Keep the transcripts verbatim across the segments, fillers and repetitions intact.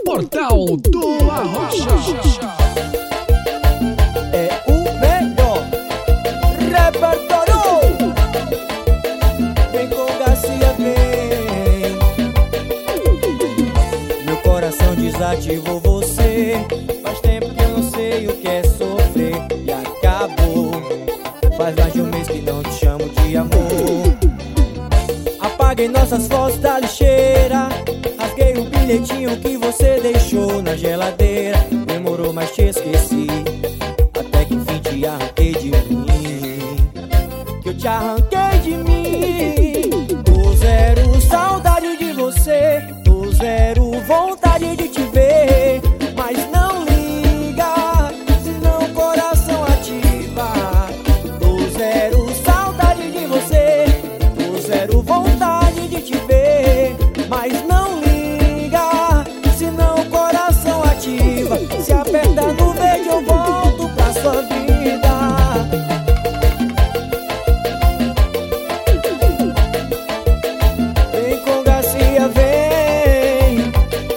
Portal do Arrocha. É o melhor repertório. Vem com Garcia, vem. Meu coração desativou você. Faz tempo que eu não sei o que é sofrer. E acabou. Faz mais de um mês que não te chamo de amor. Apaguei nossas fotos da lixeira. Rasguei o bilhetinho que você deixou na geladeira. Demorou, mas te esqueci. Até que enfim te arranquei de mim. Que eu te arranquei de mim. Tô zero saudade de você. Tô zero vontade de te ver. Mas não liga, senão o coração ativa. Tô zero saudade de você. Tô zero vontade de te ver. Mas não liga, senão o coração ativa. Se aperta no verde eu volto pra sua vida. Vem com Garcia, vem.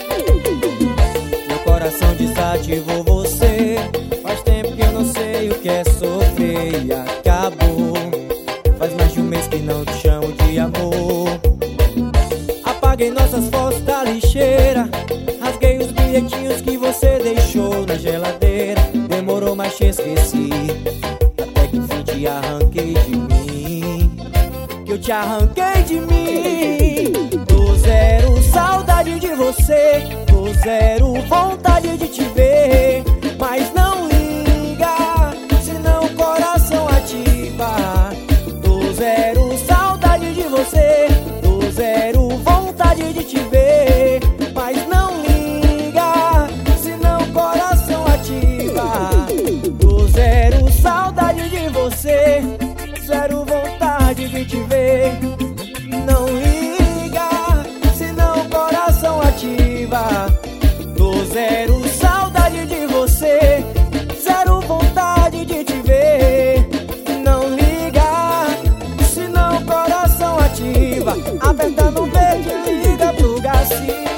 Meu coração desativou você. Faz tempo que eu não sei o que é sofrer. E acabou. Faz mais de um mês que não te chamo de amor. Apaguei nossas fotos da lixeira. Rasguei os bilhetinhos que você deixou na geladeira. Demorou, mas te esqueci. Até que enfim te arranquei de mim. Que eu te arranquei de mim. Tô zero saudade de você. Tô zero vontade de te ver. Mas não liga, senão o coração ativa. Tô zero saudade de você. Tô zero vontade de te ver. Mas não liga, senão o coração ativa. Tô zero saudade de você. Zero vontade de te ver. Não liga, senão o coração ativa. Tô zero saudade de você. Zero vontade de te ver. Não liga, senão o coração ativa. Aperta no verde, liga pro Garcia.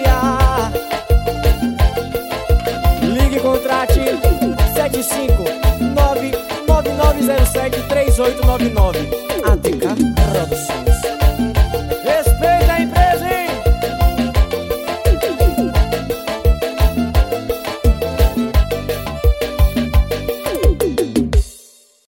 Ligue e contrate sete cinco nove nove nove zero sete três oito nove nove. A T K Produções.